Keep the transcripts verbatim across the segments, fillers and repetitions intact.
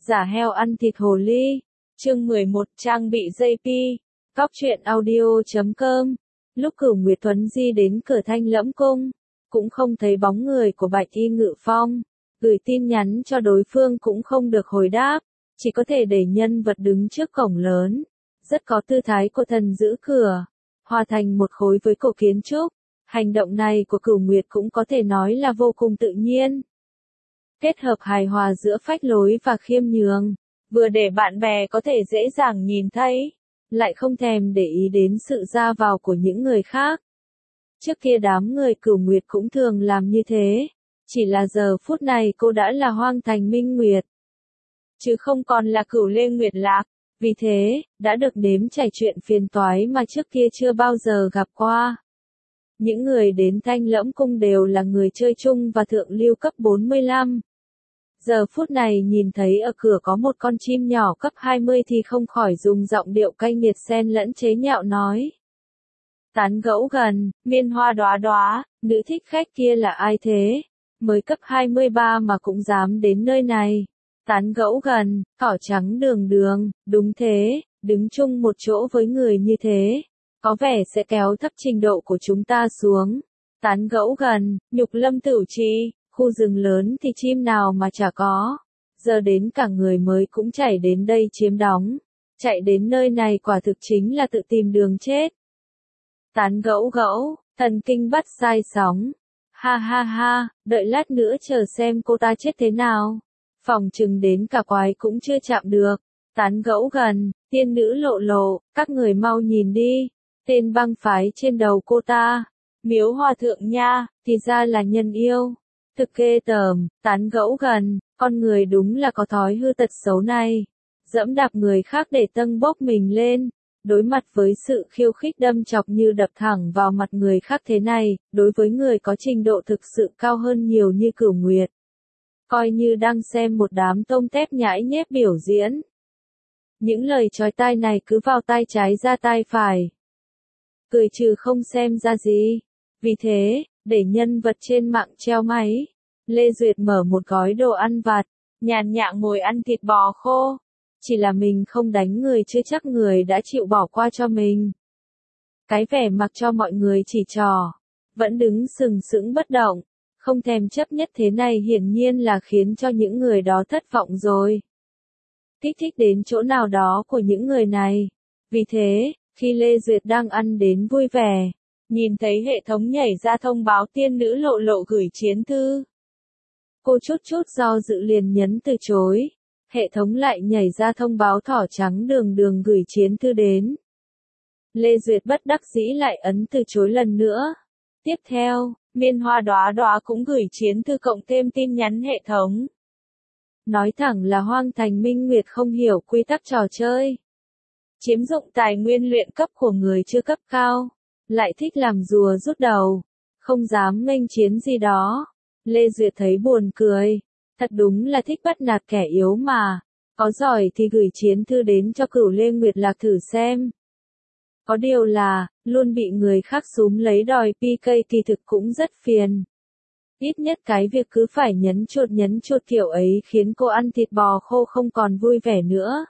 Giả heo ăn thịt hồ ly. Chương mười một trang bị giây pi. Cóc truyện audio chấm com. Lúc Cửu Nguyệt Tuấn Di đến cửa Thanh Lẫm Cung, cũng không thấy bóng người của Bạch Y Ngự Phong, gửi tin nhắn cho đối phương cũng không được hồi đáp, chỉ có thể để nhân vật đứng trước cổng lớn, rất có tư thái của thần giữ cửa, hòa thành một khối với cổ kiến trúc. Hành động này của Cửu Nguyệt cũng có thể nói là vô cùng tự nhiên. Kết hợp hài hòa giữa phách lối và khiêm nhường, vừa để bạn bè có thể dễ dàng nhìn thấy, lại không thèm để ý đến sự ra vào của những người khác. Trước kia đám người Cửu Nguyệt cũng thường làm như thế, chỉ là giờ phút này cô đã là Hoang Thành Minh Nguyệt, chứ không còn là Cửu Lê Nguyệt Lạc, vì thế, đã được nếm trải chuyện phiền toái mà trước kia chưa bao giờ gặp qua. Những người đến Thanh Lẫm Cung đều là người chơi chung và thượng lưu cấp bốn mươi lăm. Giờ phút này nhìn thấy ở cửa có một con chim nhỏ cấp hai mươi thì không khỏi dùng giọng điệu cay nghiệt xen lẫn chế nhạo nói. Tán gẫu gần, miên hoa đóa đóa, nữ thích khách kia là ai thế? Mới cấp hai mươi ba mà cũng dám đến nơi này. Tán gẫu gần, cỏ trắng đường đường, đúng thế, đứng chung một chỗ với người như thế, có vẻ sẽ kéo thấp trình độ của chúng ta xuống. Tán gẫu gần, Nhục Lâm Tửu Trì, khu rừng lớn thì chim nào mà chả có. Giờ đến cả người mới cũng chạy đến đây chiếm đóng. Chạy đến nơi này quả thực chính là tự tìm đường chết. Tán gẫu gẫu, thần kinh bắt sai sóng. Ha ha ha, đợi lát nữa chờ xem cô ta chết thế nào. Phòng chừng đến cả quái cũng chưa chạm được. Tán gẫu gần, tiên nữ lộ lộ, các người mau nhìn đi. Tên băng phái trên đầu cô ta. Miếu hòa thượng nha, thì ra là nhân yêu. Thực ghê tởm, tán gẫu gần, con người đúng là có thói hư tật xấu này. Dẫm đạp người khác để tâng bốc mình lên. Đối mặt với sự khiêu khích đâm chọc như đập thẳng vào mặt người khác thế này, đối với người có trình độ thực sự cao hơn nhiều như Cửu Nguyệt, coi như đang xem một đám tôm tép nhãi nhép biểu diễn. Những lời chói tai này cứ vào tai trái ra tai phải. Cười trừ không xem ra gì. Vì thế, để nhân vật trên mạng treo máy, Lê Duyệt mở một gói đồ ăn vặt, nhàn nhã ngồi ăn thịt bò khô. Chỉ là mình không đánh người chưa chắc người đã chịu bỏ qua cho mình. Cái vẻ mặc cho mọi người chỉ trò, vẫn đứng sừng sững bất động, không thèm chấp nhất thế này hiển nhiên là khiến cho những người đó thất vọng rồi. Kích thích đến chỗ nào đó của những người này. Vì thế, khi Lê Duyệt đang ăn đến vui vẻ, nhìn thấy hệ thống nhảy ra thông báo tiên nữ lộ lộ gửi chiến thư. Cô chút chút do dự liền nhấn từ chối. Hệ thống lại nhảy ra thông báo thỏ trắng đường đường gửi chiến thư đến. Lê Duyệt bất đắc dĩ lại ấn từ chối lần nữa. Tiếp theo, miên hoa đóa đóa cũng gửi chiến thư cộng thêm tin nhắn hệ thống. Nói thẳng là Hoang Thành Minh Nguyệt không hiểu quy tắc trò chơi. Chiếm dụng tài nguyên luyện cấp của người chưa cấp cao. Lại thích làm rùa rút đầu. Không dám nghênh chiến gì đó. Lê Duyệt thấy buồn cười. Thật đúng là thích bắt nạt kẻ yếu mà. Có giỏi thì gửi chiến thư đến cho Cửu Lê Nguyệt Lạc thử xem. Có điều là, luôn bị người khác súm lấy đòi pê ca kỳ thực cũng rất phiền. Ít nhất cái việc cứ phải nhấn chuột nhấn chuột kiểu ấy khiến cô ăn thịt bò khô không còn vui vẻ nữa.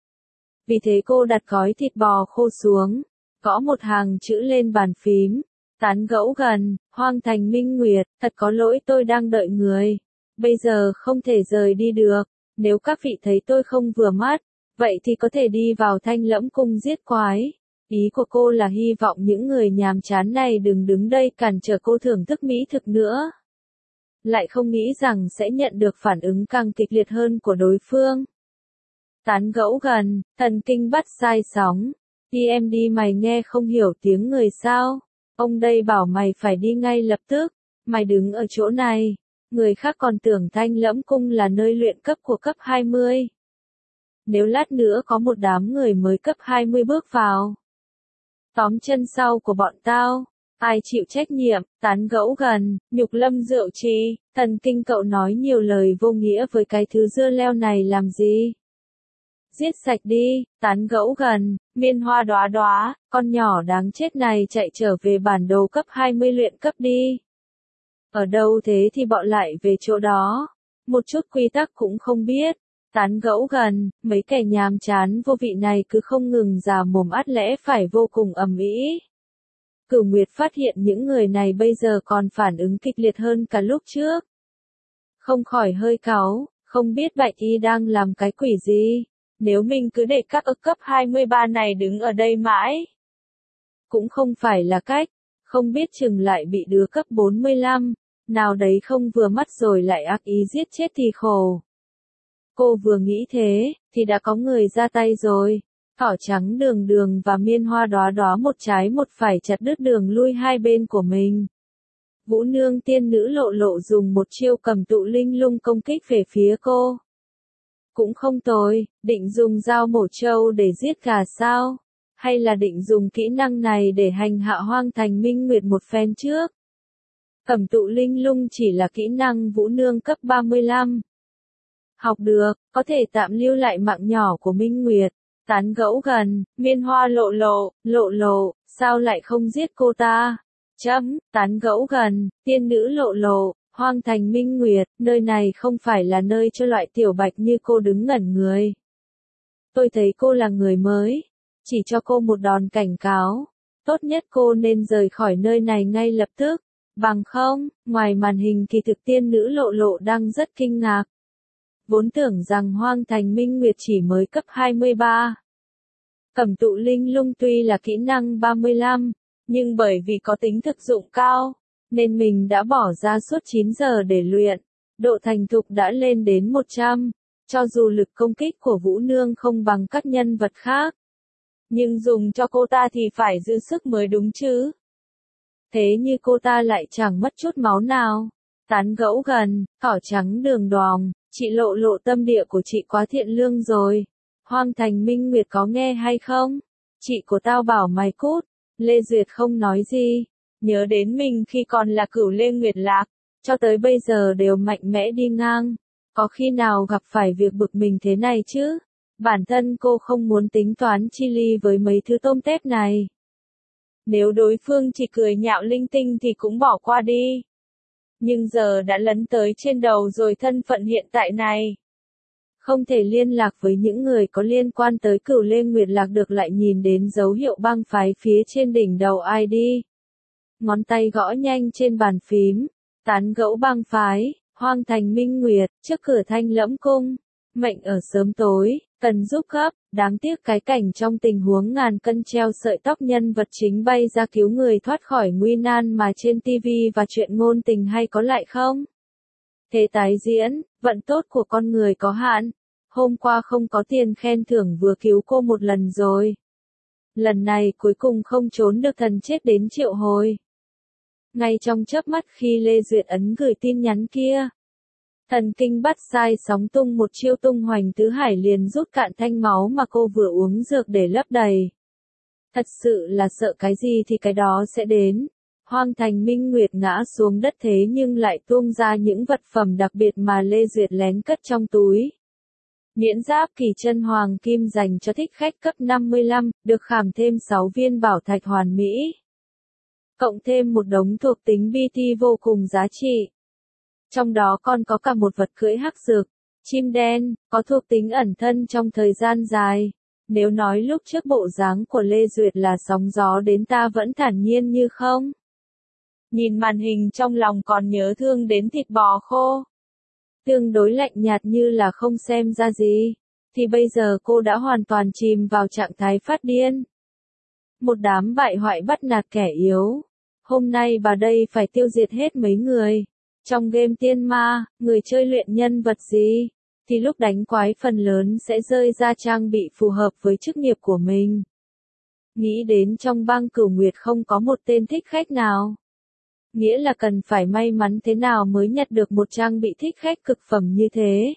Vì thế cô đặt gói thịt bò khô xuống, gõ một hàng chữ lên bàn phím. Tán gẫu gần, Hoang Thành Minh Nguyệt, thật có lỗi tôi đang đợi người. Bây giờ không thể rời đi được, nếu các vị thấy tôi không vừa mắt, vậy thì có thể đi vào Thanh Lẫm Cung giết quái. Ý của cô là hy vọng những người nhàm chán này đừng đứng đây cản trở cô thưởng thức mỹ thực nữa. Lại không nghĩ rằng sẽ nhận được phản ứng càng kịch liệt hơn của đối phương. Tán gẫu gần, thần kinh bắt sai sóng. Đi em đi mày nghe không hiểu tiếng người sao? Ông đây bảo mày phải đi ngay lập tức, mày đứng ở chỗ này. Người khác còn tưởng Thanh Lẫm Cung là nơi luyện cấp của cấp hai mươi. Nếu lát nữa có một đám người mới cấp hai mươi bước vào, tóm chân sau của bọn tao, ai chịu trách nhiệm? Tán gẫu gần, Nhục Lâm Rượu Trì, thần kinh cậu nói nhiều lời vô nghĩa với cái thứ dưa leo này làm gì? Giết sạch đi, tán gẫu gần, miên hoa đóa đóa, con nhỏ đáng chết này chạy trở về bản đồ cấp hai mươi luyện cấp đi. Ở đâu thế thì bọn lại về chỗ đó. Một chút quy tắc cũng không biết. Tán gẫu gần, mấy kẻ nhàm chán vô vị này cứ không ngừng già mồm ắt lẽ phải vô cùng ầm ĩ. Cửu Nguyệt phát hiện những người này bây giờ còn phản ứng kịch liệt hơn cả lúc trước. Không khỏi hơi cáu, không biết Bạch Y đang làm cái quỷ gì, nếu mình cứ để các ức cấp hai mươi ba này đứng ở đây mãi. Cũng không phải là cách, không biết chừng lại bị đứa cấp bốn mươi lăm, nào đấy không vừa mắt rồi lại ác ý giết chết thì khổ. Cô vừa nghĩ thế, thì đã có người ra tay rồi. Thỏ trắng Đường Đường và Miên Hoa Đóa Đóa một trái một phải chặt đứt đường lui hai bên của mình. Vũ Nương tiên nữ Lộ Lộ dùng một chiêu cầm tụ linh lung công kích về phía cô. Cũng không tồi, định dùng dao mổ trâu để giết gà sao? Hay là định dùng kỹ năng này để hành hạ Hoang Thành Minh Nguyệt một phen trước? Cầm tụ linh lung chỉ là kỹ năng Vũ Nương cấp ba mươi lăm. Học được, có thể tạm lưu lại mạng nhỏ của Minh Nguyệt. Tán gẫu gần, Miên Hoa Lộ Lộ, Lộ Lộ, sao lại không giết cô ta? Chấm, tán gẫu gần, tiên nữ Lộ Lộ, Hoang Thành Minh Nguyệt, nơi này không phải là nơi cho loại tiểu bạch như cô đứng ngẩn người. Tôi thấy cô là người mới, chỉ cho cô một đòn cảnh cáo. Tốt nhất cô nên rời khỏi nơi này ngay lập tức. Bằng không, ngoài màn hình kỳ thực tiên nữ Lộ Lộ đang rất kinh ngạc. Vốn tưởng rằng Hoang Thành Minh Nguyệt chỉ mới cấp hai mươi ba. Cẩm tụ linh lung tuy là kỹ năng ba mươi lăm, nhưng bởi vì có tính thực dụng cao, nên mình đã bỏ ra suốt chín giờ để luyện. Độ thành thục đã lên đến một trăm, cho dù lực công kích của Vũ Nương không bằng các nhân vật khác. Nhưng dùng cho cô ta thì phải giữ sức mới đúng chứ. Thế như cô ta lại chẳng mất chút máu nào. Tán gẫu gần, thỏ trắng Đường Đoòng, chị Lộ Lộ tâm địa của chị quá thiện lương rồi. Hoang Thành Minh Nguyệt có nghe hay không? Chị của tao bảo mày cút. Lê Duyệt không nói gì. Nhớ đến mình khi còn là Cửu Lê Nguyệt Lạc, cho tới bây giờ đều mạnh mẽ đi ngang. Có khi nào gặp phải việc bực mình thế này chứ? Bản thân cô không muốn tính toán chi ly với mấy thứ tôm tép này. Nếu đối phương chỉ cười nhạo linh tinh thì cũng bỏ qua đi. Nhưng giờ đã lấn tới trên đầu rồi, thân phận hiện tại này. Không thể liên lạc với những người có liên quan tới Cửu Lê Nguyệt Lạc được lại nhìn đến dấu hiệu bang phái phía trên đỉnh đầu i đê. Ngón tay gõ nhanh trên bàn phím. Tán gẫu bang phái, Hoang Thành Minh Nguyệt, trước cửa Thanh Lẫm Cung. Mệnh ở sớm tối, cần giúp gấp. Đáng tiếc cái cảnh trong tình huống ngàn cân treo sợi tóc nhân vật chính bay ra cứu người thoát khỏi nguy nan mà trên ti vi và truyện ngôn tình hay có lại không? Thế tái diễn, vận tốt của con người có hạn. Hôm qua không có tiền khen thưởng vừa cứu cô một lần rồi. Lần này cuối cùng không trốn được, thần chết đến triệu hồi. Ngay trong chớp mắt khi Lê Duyệt ấn gửi tin nhắn kia, thần kinh bắt sai sóng tung một chiêu tung hoành tứ hải liền rút cạn thanh máu mà cô vừa uống dược để lấp đầy. Thật sự là sợ cái gì thì cái đó sẽ đến. Hoang Thành Minh Nguyệt ngã xuống đất thế nhưng lại tuông ra những vật phẩm đặc biệt mà Lê Duyệt lén cất trong túi. Miễn giáp kỳ chân hoàng kim dành cho thích khách cấp năm mươi lăm, được khảm thêm sáu viên bảo thạch hoàn mỹ. Cộng thêm một đống thuộc tính bê tê vô cùng giá trị. Trong đó còn có cả một vật cưỡi hắc dược, chim đen, có thuộc tính ẩn thân trong thời gian dài. Nếu nói lúc trước bộ dáng của Lê Duyệt là sóng gió đến ta vẫn thản nhiên như không. Nhìn màn hình trong lòng còn nhớ thương đến thịt bò khô. Tương đối lạnh nhạt như là không xem ra gì. Thì bây giờ cô đã hoàn toàn chìm vào trạng thái phát điên. Một đám bại hoại bắt nạt kẻ yếu. Hôm nay bà đây phải tiêu diệt hết mấy người. Trong game tiên ma, người chơi luyện nhân vật gì, thì lúc đánh quái phần lớn sẽ rơi ra trang bị phù hợp với chức nghiệp của mình. Nghĩ đến trong bang Cửu Nguyệt không có một tên thích khách nào. Nghĩa là cần phải may mắn thế nào mới nhặt được một trang bị thích khách cực phẩm như thế.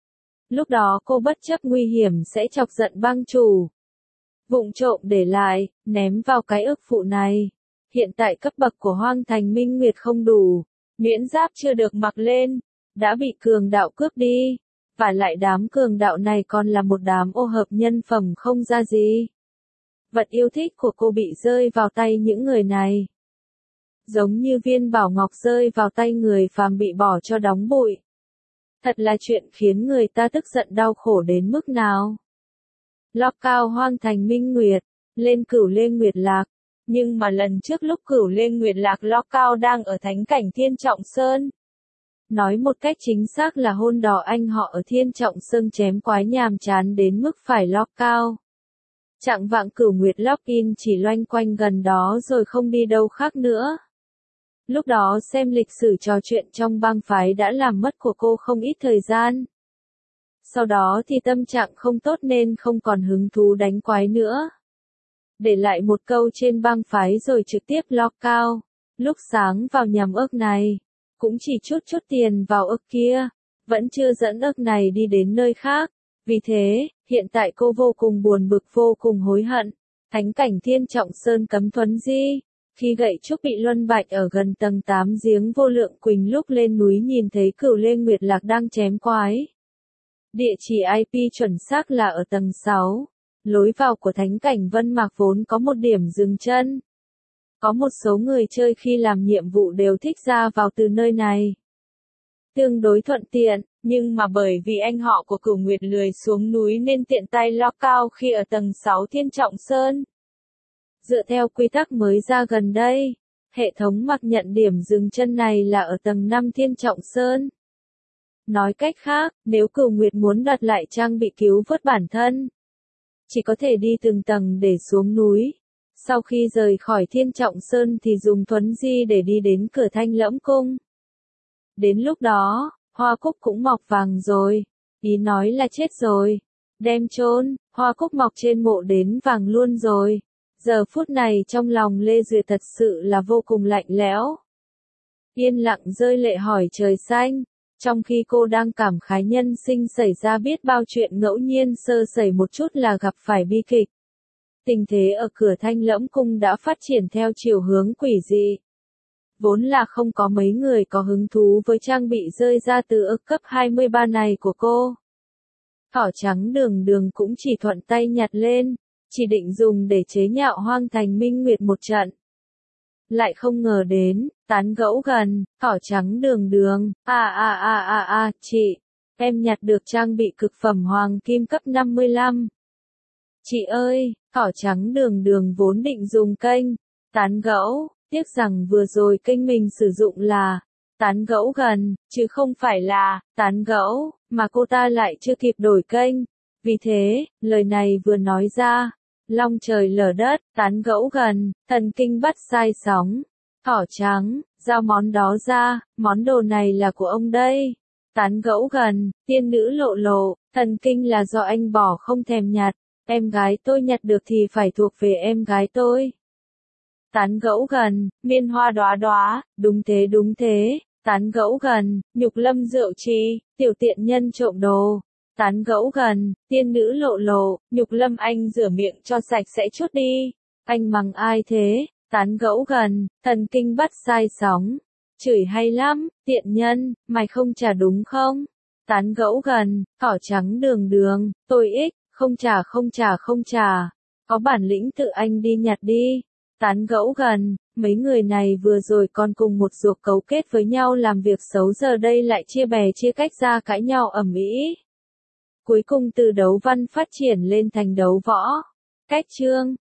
Lúc đó cô bất chấp nguy hiểm sẽ chọc giận bang chủ. Vụng trộm để lại, ném vào cái ức phụ này. Hiện tại cấp bậc của Hoang Thành Minh Nguyệt không đủ. Miễn giáp chưa được mặc lên, đã bị cường đạo cướp đi. Và lại đám cường đạo này còn là một đám ô hợp nhân phẩm không ra gì. Vật yêu thích của cô bị rơi vào tay những người này. Giống như viên bảo ngọc rơi vào tay người phàm bị bỏ cho đóng bụi. Thật là chuyện khiến người ta tức giận đau khổ đến mức nào. Lockout hoang thành Minh Nguyệt, lên Cửu Lê Nguyệt Lạc. Nhưng mà lần trước lúc Cửu Lê Nguyệt Lạc Lockout đang ở thánh cảnh Thiên Trọng Sơn. Nói một cách chính xác là hôn đỏ anh họ ở Thiên Trọng Sơn chém quái nhàm chán đến mức phải lockout. Trạng vạng Cửu Nguyệt Lock-in chỉ loanh quanh gần đó rồi không đi đâu khác nữa. Lúc đó xem lịch sử trò chuyện trong bang phái đã làm mất của cô không ít thời gian. Sau đó thì tâm trạng không tốt nên không còn hứng thú đánh quái nữa. Để lại một câu trên bang phái rồi trực tiếp lockout. Lúc sáng vào nhằm ức này, cũng chỉ chút chút tiền vào ức kia, vẫn chưa dẫn ức này đi đến nơi khác. Vì thế, hiện tại cô vô cùng buồn bực vô cùng hối hận. Thánh cảnh Thiên Trọng Sơn cấm Thuấn Di. Khi gậy trúc bị luân bạch ở gần tầng tám giếng vô lượng quỳnh lúc lên núi nhìn thấy Cửu Lê Nguyệt Lạc đang chém quái. Địa chỉ i pê chuẩn xác là ở tầng sáu. Lối vào của thánh cảnh Vân Mạc vốn có một điểm dừng chân. Có một số người chơi khi làm nhiệm vụ đều thích ra vào từ nơi này. Tương đối thuận tiện, nhưng mà bởi vì anh họ của Cửu Nguyệt lười xuống núi nên tiện tay lockout khi ở tầng sáu Thiên Trọng Sơn. Dựa theo quy tắc mới ra gần đây, hệ thống mặc nhận điểm dừng chân này là ở tầng năm Thiên Trọng Sơn. Nói cách khác, nếu Cửu Nguyệt muốn đặt lại trang bị cứu vớt bản thân, chỉ có thể đi từng tầng để xuống núi. Sau khi rời khỏi Thiên Trọng Sơn thì dùng thuấn di để đi đến cửa Thanh Lẫm Cung. Đến lúc đó, hoa cúc cũng mọc vàng rồi. Ý nói là chết rồi. Đem chôn, hoa cúc mọc trên mộ đến vàng luôn rồi. Giờ phút này trong lòng Lê Duyệt thật sự là vô cùng lạnh lẽo. Yên lặng rơi lệ hỏi trời xanh. Trong khi cô đang cảm khái nhân sinh xảy ra biết bao chuyện ngẫu nhiên sơ sẩy một chút là gặp phải bi kịch. Tình thế ở cửa Thanh Lẫm Cung đã phát triển theo chiều hướng quỷ dị. Vốn là không có mấy người có hứng thú với trang bị rơi ra từ ức cấp hai mươi ba này của cô. Thỏ trắng đường đường cũng chỉ thuận tay nhặt lên, chỉ định dùng để chế nhạo hoang thành Minh Nguyệt một trận. Lại không ngờ đến, tán gẫu gần, thỏ trắng đường đường, a a a a a, chị, em nhặt được trang bị cực phẩm hoàng kim cấp năm mươi lăm. Chị ơi, thỏ trắng đường đường vốn định dùng kênh, tán gẫu, tiếc rằng vừa rồi kênh mình sử dụng là, tán gẫu gần, chứ không phải là, tán gẫu, mà cô ta lại chưa kịp đổi kênh. Vì thế, lời này vừa nói ra, long trời lở đất, tán gẫu gần, thần kinh bắt sai sóng. Thỏ trắng, giao món đó ra, món đồ này là của ông đây. Tán gẫu gần, tiên nữ lộ lộ, thần kinh là do anh bỏ không thèm nhặt, em gái tôi nhặt được thì phải thuộc về em gái tôi. Tán gẫu gần, miên hoa đóa đóa, đúng thế đúng thế, tán gẫu gần, nhục lâm rượu trì, tiểu tiện nhân trộm đồ. Tán gẫu gần, tiên nữ lộ lộ, nhục lâm anh rửa miệng cho sạch sẽ chút đi. Anh mắng ai thế? Tán gẫu gần, thần kinh bắt sai sóng. Chửi hay lắm, tiện nhân, mày không trả đúng không? Tán gẫu gần, thỏ trắng đường đường, tôi ích, không trả không trả không trả. Có bản lĩnh tự anh đi nhặt đi. Tán gẫu gần, mấy người này vừa rồi còn cùng một ruột cấu kết với nhau làm việc xấu giờ đây lại chia bè chia cách ra cãi nhau ầm ĩ. Cuối cùng từ đấu văn phát triển lên thành đấu võ. Cách chương